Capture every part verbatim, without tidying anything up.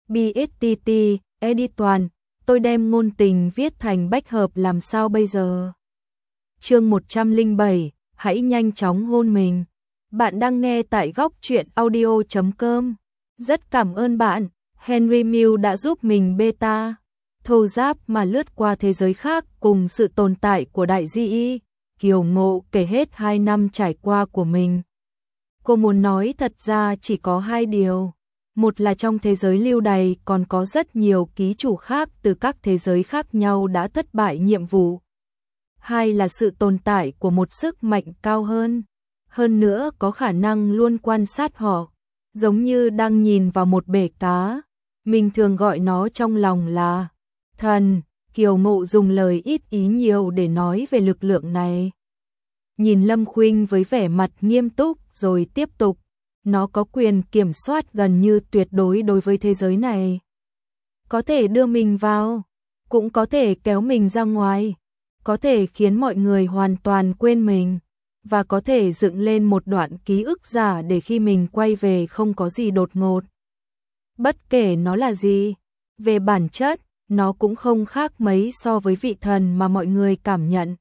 bê ét tê tê, edit toàn, tôi đem ngôn tình viết thành bách hợp làm sao bây giờ? Chương một trăm lẻ bảy, hãy nhanh chóng hôn mình. Bạn đang nghe tại góc truyện audio chấm com. Rất cảm ơn bạn, Henry Mill đã giúp mình beta. Thô giáp mà lướt qua thế giới khác cùng sự tồn tại của đại di y. Kiều Ngộ kể hết hai năm trải qua của mình. Cô muốn nói thật ra chỉ có hai điều. Một là trong thế giới lưu đày còn có rất nhiều ký chủ khác từ các thế giới khác nhau đã thất bại nhiệm vụ. Hai là sự tồn tại của một sức mạnh cao hơn. Hơn nữa có khả năng luôn quan sát họ, giống như đang nhìn vào một bể cá. Mình thường gọi nó trong lòng là thần. Kiều Ngộ dùng lời ít ý nhiều để nói về lực lượng này. Nhìn Lâm Khuynh với vẻ mặt nghiêm túc rồi tiếp tục. Nó có quyền kiểm soát gần như tuyệt đối đối với thế giới này. Có thể đưa mình vào, cũng có thể kéo mình ra ngoài, có thể khiến mọi người hoàn toàn quên mình, và có thể dựng lên một đoạn ký ức giả để khi mình quay về không có gì đột ngột. Bất kể nó là gì, về bản chất, nó cũng không khác mấy so với vị thần mà mọi người cảm nhận.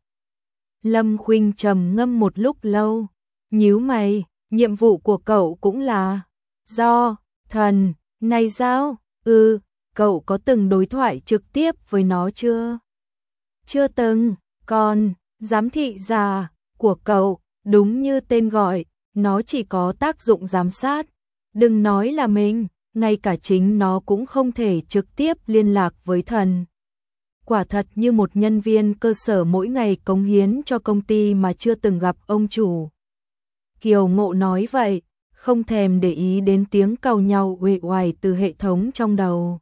Lâm Khuynh trầm ngâm một lúc lâu, nhíu mày. Nhiệm vụ của cậu cũng là do thần này sao? Ừ, cậu có từng đối thoại trực tiếp với nó chưa? Chưa từng, còn giám thị giả của cậu, đúng như tên gọi, nó chỉ có tác dụng giám sát. Đừng nói là mình, ngay cả chính nó cũng không thể trực tiếp liên lạc với thần. Quả thật như một nhân viên cơ sở mỗi ngày cống hiến cho công ty mà chưa từng gặp ông chủ. Kiều Ngộ nói vậy, không thèm để ý đến tiếng càu nhau uể oải từ hệ thống trong đầu.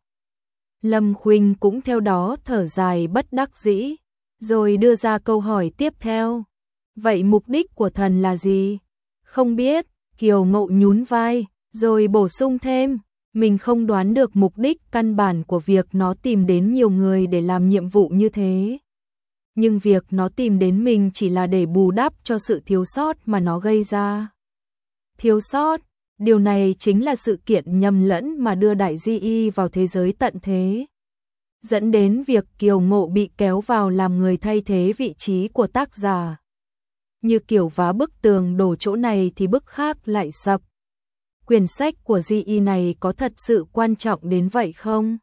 Lâm Khuynh cũng theo đó thở dài bất đắc dĩ, rồi đưa ra câu hỏi tiếp theo. Vậy mục đích của thần là gì? Không biết, Kiều Ngộ nhún vai, rồi bổ sung thêm, mình không đoán được mục đích căn bản của việc nó tìm đến nhiều người để làm nhiệm vụ như thế. Nhưng việc nó tìm đến mình chỉ là để bù đắp cho sự thiếu sót mà nó gây ra. Thiếu sót, điều này chính là sự kiện nhầm lẫn mà đưa đại di y vào thế giới tận thế. Dẫn đến việc Kiều Ngộ bị kéo vào làm người thay thế vị trí của tác giả. Như kiểu vá bức tường đổ chỗ này thì bức khác lại sập. Quyển sách của di y này có thật sự quan trọng đến vậy không?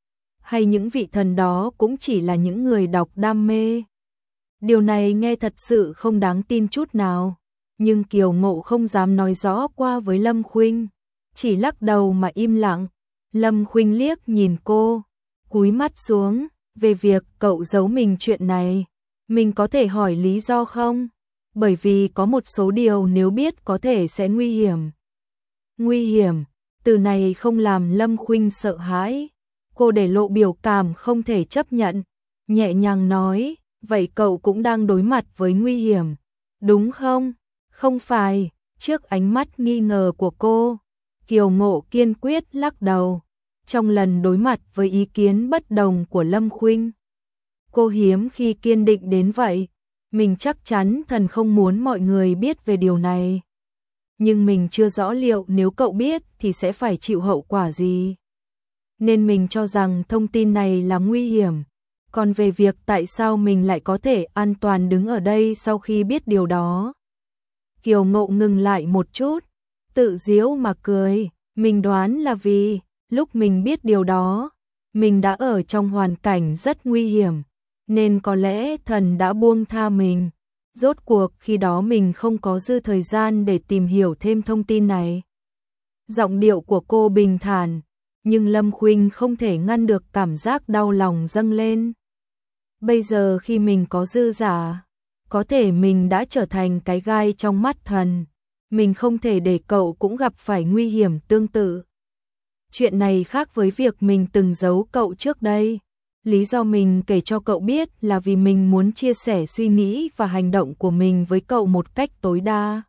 Hay những vị thần đó cũng chỉ là những người đọc đam mê? Điều này nghe thật sự không đáng tin chút nào, nhưng Kiều Ngộ không dám nói rõ qua với Lâm Khuynh, chỉ lắc đầu mà im lặng. Lâm Khuynh liếc nhìn cô, cúi mắt xuống, về việc cậu giấu mình chuyện này, mình có thể hỏi lý do không? Bởi vì có một số điều nếu biết có thể sẽ nguy hiểm. Nguy hiểm, từ này không làm Lâm Khuynh sợ hãi. Cô để lộ biểu cảm không thể chấp nhận, nhẹ nhàng nói, vậy cậu cũng đang đối mặt với nguy hiểm, đúng không? Không phải, trước ánh mắt nghi ngờ của cô, Kiều Ngộ kiên quyết lắc đầu. Trong lần đối mặt với ý kiến bất đồng của Lâm Khuynh, cô hiếm khi kiên định đến vậy. Mình chắc chắn thần không muốn mọi người biết về điều này. Nhưng mình chưa rõ liệu nếu cậu biết thì sẽ phải chịu hậu quả gì. Nên mình cho rằng thông tin này là nguy hiểm. Còn về việc tại sao mình lại có thể an toàn đứng ở đây sau khi biết điều đó. Kiều Ngộ ngừng lại một chút, tự giễu mà cười. Mình đoán là vì, lúc mình biết điều đó, mình đã ở trong hoàn cảnh rất nguy hiểm. Nên có lẽ thần đã buông tha mình. Rốt cuộc khi đó mình không có dư thời gian để tìm hiểu thêm thông tin này. Giọng điệu của cô bình thản, nhưng Lâm Khuynh không thể ngăn được cảm giác đau lòng dâng lên. Bây giờ khi mình có dư giả, có thể mình đã trở thành cái gai trong mắt thần. Mình không thể để cậu cũng gặp phải nguy hiểm tương tự. Chuyện này khác với việc mình từng giấu cậu trước đây. Lý do mình kể cho cậu biết là vì mình muốn chia sẻ suy nghĩ và hành động của mình với cậu một cách tối đa.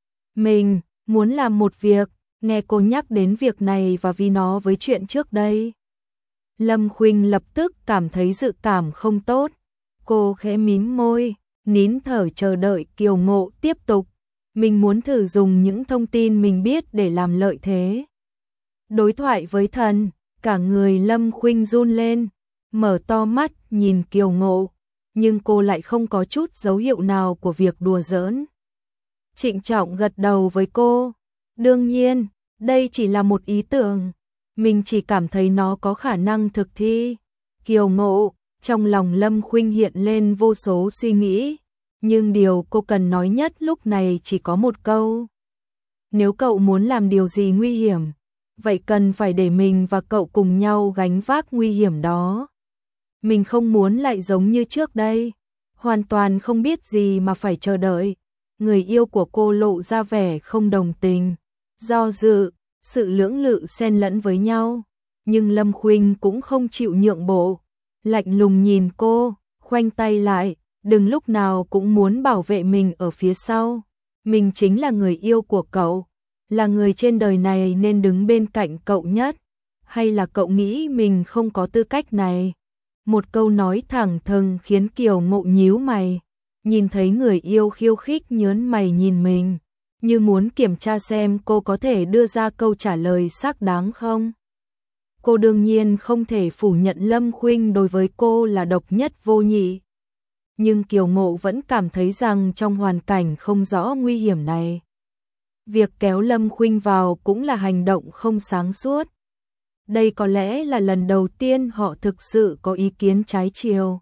Mình muốn làm một việc, nghe cô nhắc đến việc này và vì nó với chuyện trước đây. Lâm Khuynh lập tức cảm thấy dự cảm không tốt. Cô khẽ mím môi, nín thở chờ đợi Kiều Ngộ tiếp tục. Mình muốn thử dùng những thông tin mình biết để làm lợi thế. Đối thoại với thần, Cả người Lâm Khuynh run lên, mở to mắt nhìn Kiều Ngộ, nhưng cô lại không có chút dấu hiệu nào của việc đùa giỡn. Trịnh trọng gật đầu với cô, đương nhiên, đây chỉ là một ý tưởng, mình chỉ cảm thấy nó có khả năng thực thi. Kiều Ngộ, trong lòng Lâm Khuynh hiện lên vô số suy nghĩ, nhưng điều cô cần nói nhất lúc này chỉ có một câu. Nếu cậu muốn làm điều gì nguy hiểm, vậy cần phải để mình và cậu cùng nhau gánh vác nguy hiểm đó. Mình không muốn lại giống như trước đây, hoàn toàn không biết gì mà phải chờ đợi. Người yêu của cô lộ ra vẻ không đồng tình, do dự, sự lưỡng lự xen lẫn với nhau, nhưng Lâm Khuynh cũng không chịu nhượng bộ, lạnh lùng nhìn cô, khoanh tay lại, đừng lúc nào cũng muốn bảo vệ mình ở phía sau. Mình chính là người yêu của cậu, là người trên đời này nên đứng bên cạnh cậu nhất, hay là cậu nghĩ mình không có tư cách này? Một câu nói thẳng thừng khiến Kiều Ngộ nhíu mày, nhìn thấy người yêu khiêu khích nhớn mày nhìn mình, như muốn kiểm tra xem cô có thể đưa ra câu trả lời xác đáng không. Cô đương nhiên không thể phủ nhận Lâm Khuynh đối với cô là độc nhất vô nhị. Nhưng Kiều Ngộ vẫn cảm thấy rằng trong hoàn cảnh không rõ nguy hiểm này, việc kéo Lâm Khuynh vào cũng là hành động không sáng suốt. Đây có lẽ là lần đầu tiên họ thực sự có ý kiến trái chiều.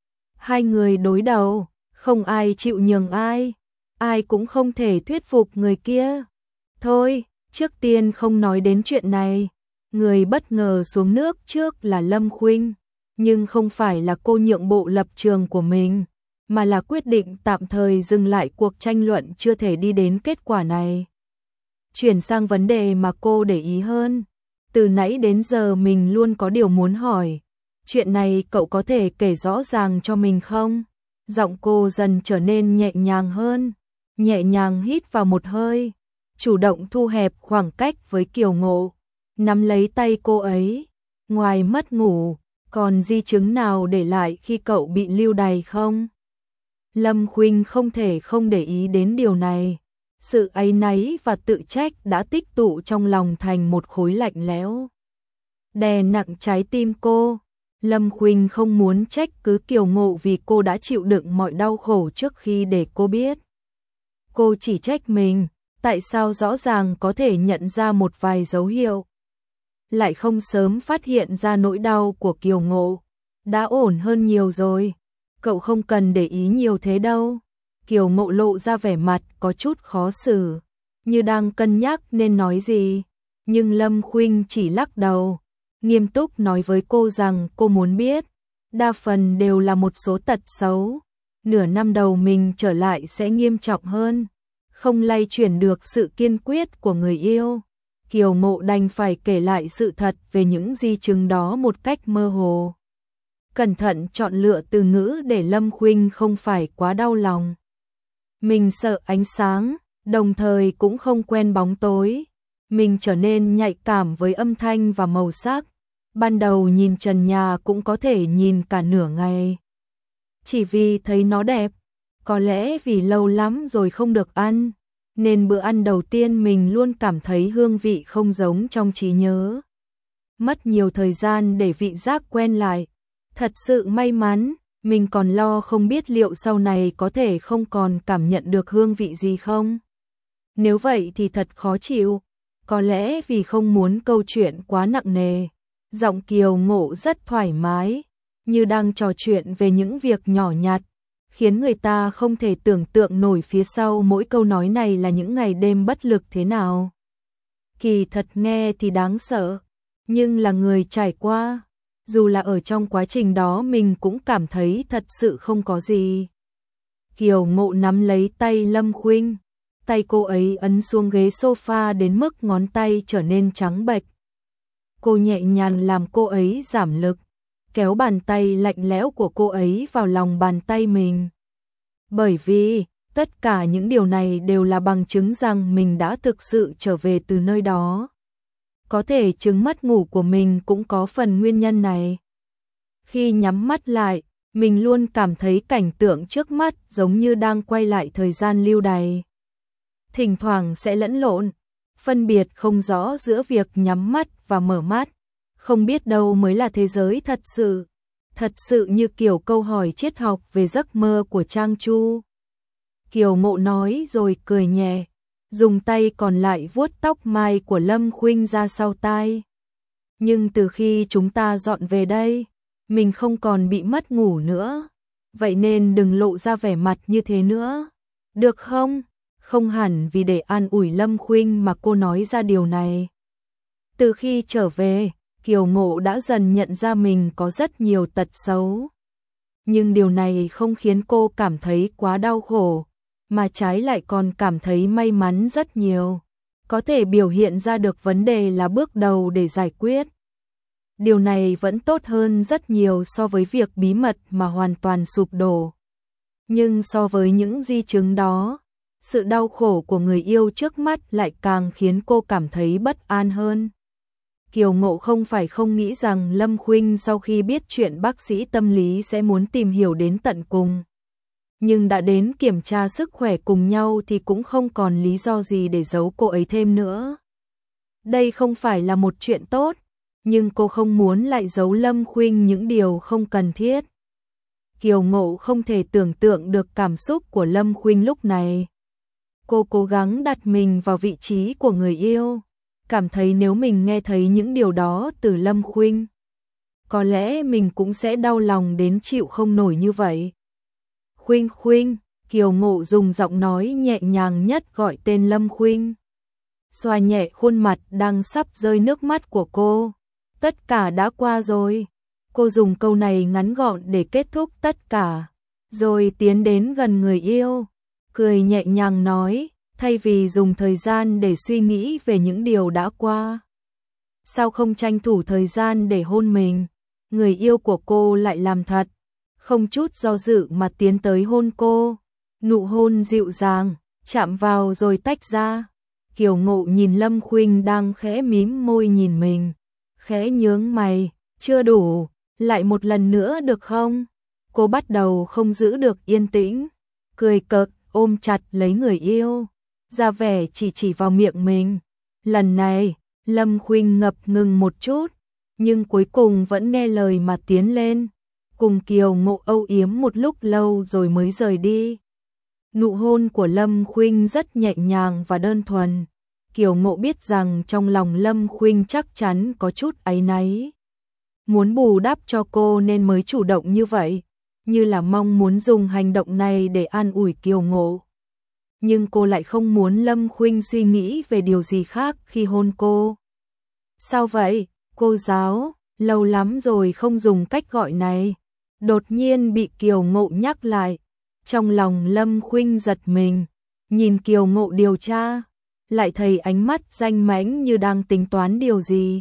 Hai người đối đầu, không ai chịu nhường ai, ai cũng không thể thuyết phục người kia. Thôi, trước tiên không nói đến chuyện này. Người bất ngờ xuống nước trước là Lâm Khuynh, nhưng không phải là cô nhượng bộ lập trường của mình, mà là quyết định tạm thời dừng lại cuộc tranh luận chưa thể đi đến kết quả này. Chuyển sang vấn đề mà cô để ý hơn. Từ nãy đến giờ mình luôn có điều muốn hỏi. Chuyện này cậu có thể kể rõ ràng cho mình không? Giọng cô dần trở nên nhẹ nhàng hơn, nhẹ nhàng hít vào một hơi, chủ động thu hẹp khoảng cách với Kiều Ngộ, nắm lấy tay cô ấy. Ngoài mất ngủ, còn di chứng nào để lại khi cậu bị lưu đày không? Lâm Khuynh không thể không để ý đến điều này. Sự áy náy và tự trách đã tích tụ trong lòng thành một khối lạnh lẽo, đè nặng trái tim cô. Lâm Khuynh không muốn trách cứ Kiều Ngộ vì cô đã chịu đựng mọi đau khổ trước khi để cô biết. Cô chỉ trách mình, tại sao rõ ràng có thể nhận ra một vài dấu hiệu, lại không sớm phát hiện ra nỗi đau của Kiều Ngộ. Đã ổn hơn nhiều rồi, cậu không cần để ý nhiều thế đâu. Kiều Ngộ lộ ra vẻ mặt có chút khó xử, như đang cân nhắc nên nói gì, nhưng Lâm Khuynh chỉ lắc đầu, nghiêm túc nói với cô rằng cô muốn biết, đa phần đều là một số tật xấu, nửa năm đầu mình trở lại sẽ nghiêm trọng hơn, không lay chuyển được sự kiên quyết của người yêu. Kiều Ngộ đành phải kể lại sự thật về những di chứng đó một cách mơ hồ, cẩn thận chọn lựa từ ngữ để Lâm Khuynh không phải quá đau lòng. Mình sợ ánh sáng, đồng thời cũng không quen bóng tối. Mình trở nên nhạy cảm với âm thanh và màu sắc. Ban đầu nhìn trần nhà cũng có thể nhìn cả nửa ngày, chỉ vì thấy nó đẹp. Có lẽ vì lâu lắm rồi không được ăn, nên bữa ăn đầu tiên mình luôn cảm thấy hương vị không giống trong trí nhớ. Mất nhiều thời gian để vị giác quen lại. Thật sự may mắn. Mình còn lo không biết liệu sau này có thể không còn cảm nhận được hương vị gì không. Nếu vậy thì thật khó chịu. Có lẽ vì không muốn câu chuyện quá nặng nề. Giọng Kiều Ngộ rất thoải mái, như đang trò chuyện về những việc nhỏ nhặt, khiến người ta không thể tưởng tượng nổi phía sau mỗi câu nói này là những ngày đêm bất lực thế nào. Kỳ thật nghe thì đáng sợ, nhưng là người trải qua, dù là ở trong quá trình đó mình cũng cảm thấy thật sự không có gì. Kiều Ngộ nắm lấy tay Lâm Khuynh, tay cô ấy ấn xuống ghế sofa đến mức ngón tay trở nên trắng bệch. Cô nhẹ nhàng làm cô ấy giảm lực, kéo bàn tay lạnh lẽo của cô ấy vào lòng bàn tay mình. Bởi vì, tất cả những điều này đều là bằng chứng rằng mình đã thực sự trở về từ nơi đó. Có thể chứng mất ngủ của mình cũng có phần nguyên nhân này. Khi nhắm mắt lại, mình luôn cảm thấy cảnh tượng trước mắt giống như đang quay lại thời gian lưu đày. Thỉnh thoảng sẽ lẫn lộn, phân biệt không rõ giữa việc nhắm mắt và mở mắt. không biết đâu mới là thế giới thật sự, thật sự như kiểu câu hỏi triết học về giấc mơ của Trang Chu. Kiều Ngộ nói rồi cười nhẹ, dùng tay còn lại vuốt tóc mai của Lâm Khuynh ra sau tai. Nhưng từ khi chúng ta dọn về đây, mình không còn bị mất ngủ nữa, vậy nên đừng lộ ra vẻ mặt như thế nữa, được không? Không hẳn vì để an ủi Lâm Khuynh mà cô nói ra điều này. Từ khi trở về, Kiều Ngộ đã dần nhận ra mình có rất nhiều tật xấu. Nhưng điều này không khiến cô cảm thấy quá đau khổ, mà trái lại còn cảm thấy may mắn rất nhiều. Có thể biểu hiện ra được vấn đề là bước đầu để giải quyết. Điều này vẫn tốt hơn rất nhiều so với việc bí mật mà hoàn toàn sụp đổ. Nhưng so với những di chứng đó, sự đau khổ của người yêu trước mắt lại càng khiến cô cảm thấy bất an hơn. Kiều Ngộ không phải không nghĩ rằng Lâm Khuynh sau khi biết chuyện bác sĩ tâm lý sẽ muốn tìm hiểu đến tận cùng. Nhưng đã đến kiểm tra sức khỏe cùng nhau thì cũng không còn lý do gì để giấu cô ấy thêm nữa. Đây không phải là một chuyện tốt, nhưng cô không muốn lại giấu Lâm Khuynh những điều không cần thiết. Kiều Ngộ không thể tưởng tượng được cảm xúc của Lâm Khuynh lúc này. Cô cố gắng đặt mình vào vị trí của người yêu, cảm thấy nếu mình nghe thấy những điều đó từ Lâm Khuynh, có lẽ mình cũng sẽ đau lòng đến chịu không nổi như vậy. Khuynh Khuynh, Kiều Ngộ dùng giọng nói nhẹ nhàng nhất gọi tên Lâm Khuynh. Xoa nhẹ khuôn mặt đang sắp rơi nước mắt của cô. Tất cả đã qua rồi. Cô dùng câu này ngắn gọn để kết thúc tất cả, rồi tiến đến gần người yêu, cười nhẹ nhàng nói, thay vì dùng thời gian để suy nghĩ về những điều đã qua. Sao không tranh thủ thời gian để hôn mình? Người yêu của cô lại làm thật, không chút do dự mà tiến tới hôn cô. Nụ hôn dịu dàng, chạm vào rồi tách ra. Kiều Ngộ nhìn Lâm Khuynh đang khẽ mím môi nhìn mình, khẽ nhướng mày, chưa đủ, lại một lần nữa được không? Cô bắt đầu không giữ được yên tĩnh, cười cợt ôm chặt lấy người yêu, ra vẻ chỉ chỉ vào miệng mình. Lần này, Lâm Khuynh ngập ngừng một chút, nhưng cuối cùng vẫn nghe lời mà tiến lên, cùng Kiều Ngộ âu yếm một lúc lâu rồi mới rời đi. Nụ hôn của Lâm Khuynh rất nhẹ nhàng và đơn thuần. Kiều Ngộ biết rằng trong lòng Lâm Khuynh chắc chắn có chút áy náy, muốn bù đắp cho cô nên mới chủ động như vậy, như là mong muốn dùng hành động này để an ủi Kiều Ngộ. Nhưng cô lại không muốn Lâm Khuynh suy nghĩ về điều gì khác khi hôn cô. Sao vậy, cô giáo, lâu lắm rồi không dùng cách gọi này. Đột nhiên bị Kiều Ngộ nhắc lại, trong lòng Lâm Khuynh giật mình, nhìn Kiều Ngộ điều tra, lại thấy ánh mắt danh mãnh như đang tính toán điều gì.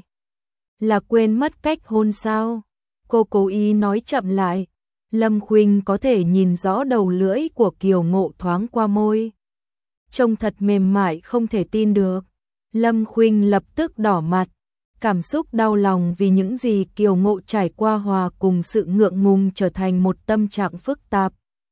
Là quên mất cách hôn sao? Cô cố ý nói chậm lại. Lâm Khuynh có thể nhìn rõ đầu lưỡi của Kiều Ngộ thoáng qua môi, trông thật mềm mại không thể tin được. Lâm Khuynh lập tức đỏ mặt, cảm xúc đau lòng vì những gì Kiều Ngộ trải qua hòa cùng sự ngượng ngùng trở thành một tâm trạng phức tạp.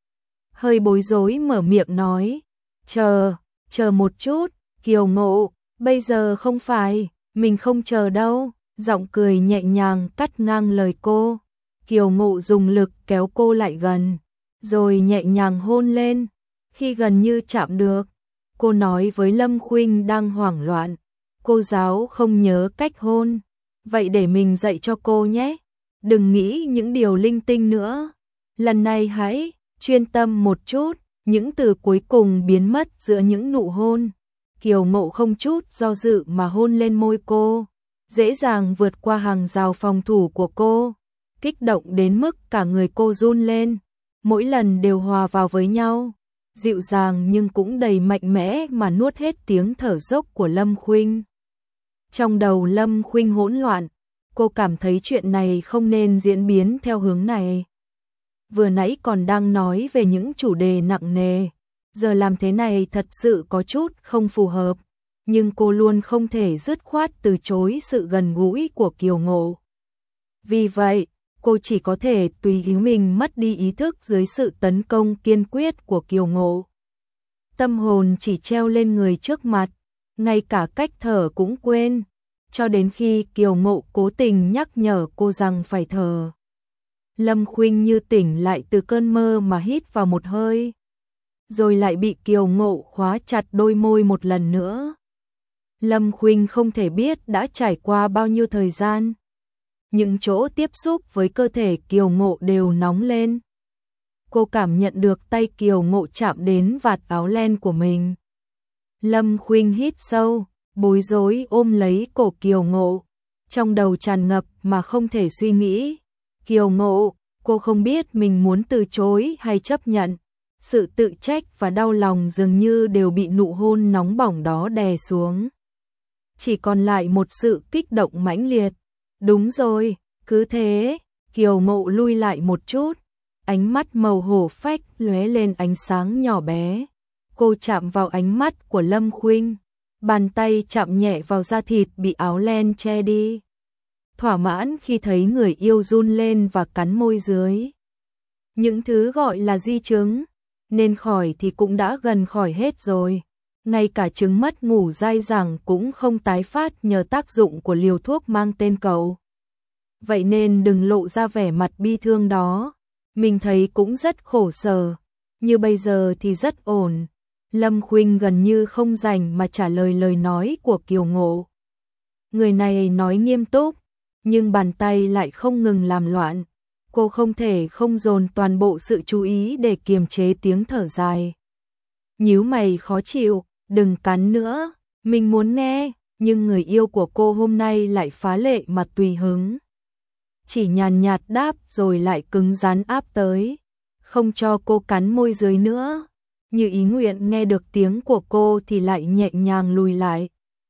Hơi bối rối mở miệng nói, chờ, chờ một chút, Kiều Ngộ, bây giờ không phải, mình không chờ đâu. Giọng cười nhẹ nhàng cắt ngang lời cô. Kiều Ngộ dùng lực kéo cô lại gần, rồi nhẹ nhàng hôn lên. Khi gần như chạm được, cô nói với Lâm Khuynh đang hoảng loạn, cô giáo không nhớ cách hôn, vậy để mình dạy cho cô nhé. Đừng nghĩ những điều linh tinh nữa, lần này hãy chuyên tâm một chút. Những từ cuối cùng biến mất giữa những nụ hôn. Kiều Ngộ không chút do dự mà hôn lên môi cô, dễ dàng vượt qua hàng rào phòng thủ của cô, kích động đến mức cả người cô run lên, mỗi lần đều hòa vào với nhau, dịu dàng nhưng cũng đầy mạnh mẽ mà nuốt hết tiếng thở dốc của Lâm Khuynh. Trong đầu Lâm Khuynh hỗn loạn, cô cảm thấy chuyện này không nên diễn biến theo hướng này. Vừa nãy còn đang nói về những chủ đề nặng nề, giờ làm thế này thật sự có chút không phù hợp. Nhưng cô luôn không thể dứt khoát từ chối sự gần gũi của Kiều Ngộ. Vì vậy, cô chỉ có thể tùy ý mình mất đi ý thức dưới sự tấn công kiên quyết của Kiều Ngộ. Tâm hồn chỉ treo lên người trước mặt, ngay cả cách thở cũng quên. cho đến khi Kiều Ngộ cố tình nhắc nhở cô rằng phải thở. Lâm Khuynh như tỉnh lại từ cơn mơ mà hít vào một hơi, rồi lại bị Kiều Ngộ khóa chặt đôi môi một lần nữa. Lâm Khuynh không thể biết đã trải qua bao nhiêu thời gian. Những chỗ tiếp xúc với cơ thể Kiều Ngộ đều nóng lên. Cô cảm nhận được tay Kiều Ngộ chạm đến vạt áo len của mình. Lâm Khuynh hít sâu, bối rối ôm lấy cổ Kiều Ngộ, trong đầu tràn ngập mà không thể suy nghĩ. Kiều Ngộ, cô không biết mình muốn từ chối hay chấp nhận. Sự tự trách và đau lòng dường như đều bị nụ hôn nóng bỏng đó đè xuống. Chỉ còn lại một sự kích động mãnh liệt. Đúng rồi, cứ thế. Kiều Ngộ lui lại một chút, ánh mắt màu hổ phách lóe lên ánh sáng nhỏ bé. Cô chạm vào ánh mắt của Lâm Khuynh, bàn tay chạm nhẹ vào da thịt bị áo len che đi. Thỏa mãn khi thấy người yêu run lên và cắn môi dưới. Những thứ gọi là di chứng, nên khỏi thì cũng đã gần khỏi hết rồi. Ngay cả chứng mất ngủ dai dẳng cũng không tái phát nhờ tác dụng của liều thuốc mang tên cậu. Vậy nên đừng lộ ra vẻ mặt bi thương đó. Mình thấy cũng rất khổ sở, như bây giờ thì rất ổn. Lâm Khuynh gần như không rảnh mà trả lời lời nói của Kiều Ngộ. Người này nói nghiêm túc, nhưng bàn tay lại không ngừng làm loạn. Cô không thể không dồn toàn bộ sự chú ý để kiềm chế tiếng thở dài. Nhíu mày khó chịu, đừng cắn nữa, mình muốn nghe, nhưng người yêu của cô hôm nay lại phá lệ mà tùy hứng. Chỉ nhàn nhạt đáp rồi lại cứng rắn áp tới, không cho cô cắn môi dưới nữa. Như ý nguyện nghe được tiếng của cô thì lại nhẹ nhàng lùi lại.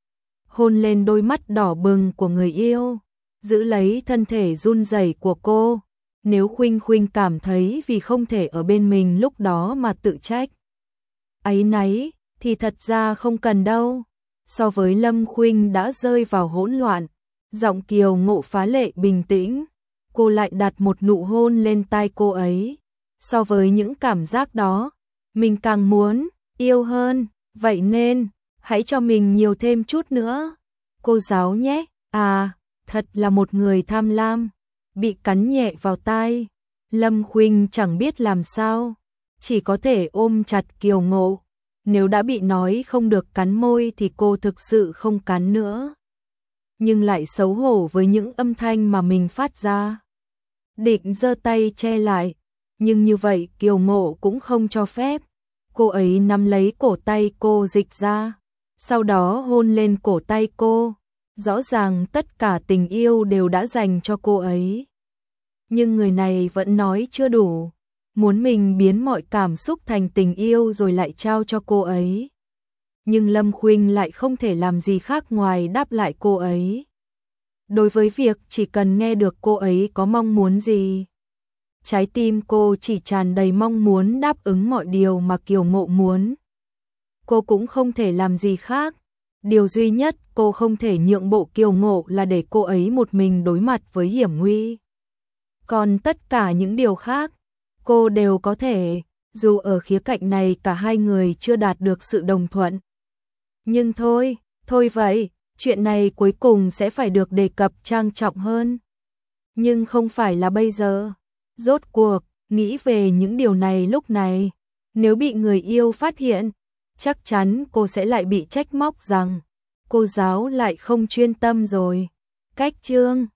Hôn lên đôi mắt đỏ bừng của người yêu, giữ lấy thân thể run rẩy của cô. Nếu Khuynh Khuynh cảm thấy vì không thể ở bên mình lúc đó mà tự trách, áy náy, thì thật ra không cần đâu. So với Lâm Khuynh đã rơi vào hỗn loạn, giọng Kiều Ngộ phá lệ bình tĩnh. Cô lại đặt một nụ hôn lên tai cô ấy. So với những cảm giác đó, mình càng muốn, yêu hơn. Vậy nên, hãy cho mình nhiều thêm chút nữa. Cô giáo nhé, à, thật là một người tham lam. Bị cắn nhẹ vào tai, Lâm Khuynh chẳng biết làm sao, chỉ có thể ôm chặt Kiều Ngộ. Nếu đã bị nói không được cắn môi thì cô thực sự không cắn nữa. Nhưng lại xấu hổ với những âm thanh mà mình phát ra. Định giơ tay che lại, nhưng như vậy Kiều Ngộ cũng không cho phép. Cô ấy nắm lấy cổ tay cô dịch ra, sau đó hôn lên cổ tay cô. Rõ ràng tất cả tình yêu đều đã dành cho cô ấy. Nhưng người này vẫn nói chưa đủ, muốn mình biến mọi cảm xúc thành tình yêu rồi lại trao cho cô ấy. Nhưng Lâm Khuynh lại không thể làm gì khác ngoài đáp lại cô ấy. Đối với việc chỉ cần nghe được cô ấy có mong muốn gì, trái tim cô chỉ tràn đầy mong muốn đáp ứng mọi điều mà Kiều Ngộ muốn. Cô cũng không thể làm gì khác. Điều duy nhất cô không thể nhượng bộ Kiều Ngộ là để cô ấy một mình đối mặt với hiểm nguy. Còn tất cả những điều khác, cô đều có thể, dù ở khía cạnh này cả hai người chưa đạt được sự đồng thuận. Nhưng thôi, thôi vậy, chuyện này cuối cùng sẽ phải được đề cập trang trọng hơn. Nhưng không phải là bây giờ. Rốt cuộc, nghĩ về những điều này lúc này, nếu bị người yêu phát hiện, chắc chắn cô sẽ lại bị trách móc rằng cô giáo lại không chuyên tâm rồi. Cách chương